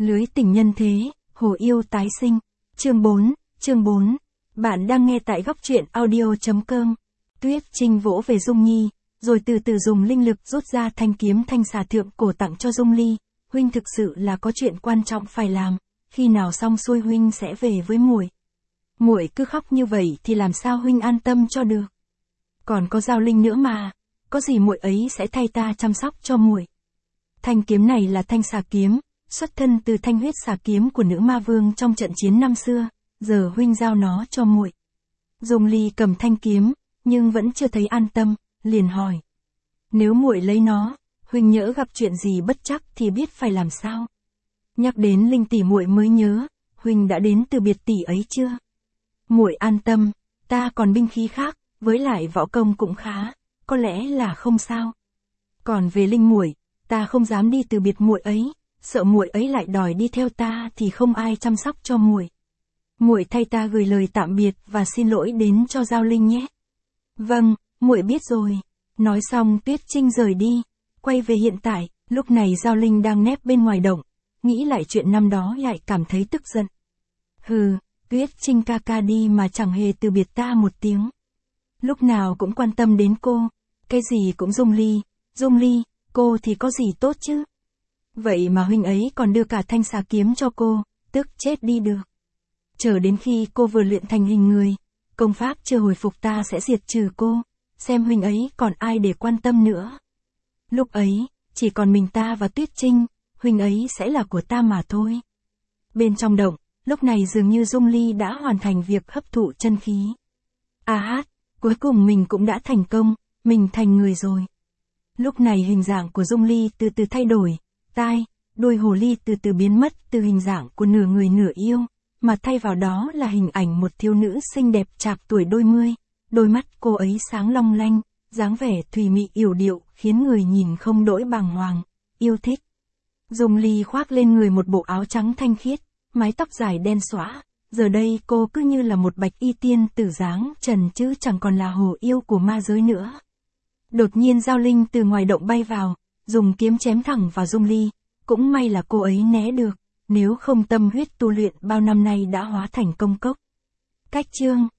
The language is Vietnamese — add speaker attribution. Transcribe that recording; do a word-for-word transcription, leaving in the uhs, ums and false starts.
Speaker 1: Lưới tình nhân thế, hồ yêu tái sinh. Chương bốn, chương bốn. Bạn đang nghe tại góc truyện audio chấm com. Tuyết Trinh vỗ về Dung Nhi, rồi từ từ dùng linh lực rút ra thanh kiếm thanh xà thượng cổ tặng cho Dung Ly. Huynh thực sự là có chuyện quan trọng phải làm, khi nào xong xuôi huynh sẽ về với muội. Muội cứ khóc như vậy thì làm sao huynh an tâm cho được. Còn có Giao Linh nữa mà, có gì muội ấy sẽ thay ta chăm sóc cho muội. Thanh kiếm này là thanh xà kiếm, xuất thân từ thanh huyết xà kiếm của nữ ma vương trong trận chiến năm xưa, giờ huynh giao nó cho muội. Dung Ly cầm thanh kiếm, nhưng vẫn chưa thấy an tâm, liền hỏi: nếu muội lấy nó, huynh nhỡ gặp chuyện gì bất trắc thì biết phải làm sao? Nhắc đến Linh tỷ muội mới nhớ, huynh đã đến từ biệt tỷ ấy chưa? Muội an tâm, ta còn binh khí khác, với lại võ công cũng khá, có lẽ là không sao. Còn về Linh muội, ta không dám đi từ biệt muội ấy, sợ muội ấy lại đòi đi theo ta thì không ai chăm sóc cho muội. Muội thay ta gửi lời tạm biệt và xin lỗi đến cho Giao Linh nhé. Vâng, muội biết rồi. Nói xong Tuyết Trinh rời đi, quay về hiện tại, lúc này Giao Linh đang nép bên ngoài động, nghĩ lại chuyện năm đó lại cảm thấy tức giận. Hừ, Tuyết Trinh ca ca đi mà chẳng hề từ biệt ta một tiếng. Lúc nào cũng quan tâm đến cô, cái gì cũng Dung Ly, Dung Ly, cô thì có gì tốt chứ? Vậy mà huynh ấy còn đưa cả thanh xà kiếm cho cô, tức chết đi được. Chờ đến khi cô vừa luyện thành hình người, công pháp chưa hồi phục ta sẽ diệt trừ cô, xem huynh ấy còn ai để quan tâm nữa. Lúc ấy, chỉ còn mình ta và Tuyết Trinh, huynh ấy sẽ là của ta mà thôi. Bên trong động, lúc này dường như Dung Ly đã hoàn thành việc hấp thụ chân khí. À hát, cuối cùng mình cũng đã thành công, mình thành người rồi. Lúc này hình dạng của Dung Ly từ từ thay đổi, tai, đuôi hồ ly từ từ biến mất từ hình dạng của nửa người nửa yêu, mà thay vào đó là hình ảnh một thiếu nữ xinh đẹp chạc tuổi đôi mươi, đôi mắt cô ấy sáng long lanh, dáng vẻ thùy mị yểu điệu khiến người nhìn không đỗi bàng hoàng, yêu thích. Dung Ly khoác lên người một bộ áo trắng thanh khiết, mái tóc dài đen xõa, giờ đây cô cứ như là một bạch y tiên tử dáng trần chứ chẳng còn là hồ yêu của ma giới nữa. Đột nhiên Giao Linh từ ngoài động bay vào, dùng kiếm chém thẳng vào Dung Ly, cũng may là cô ấy né được, nếu không tâm huyết tu luyện bao năm nay đã hóa thành công cốc. Cách chương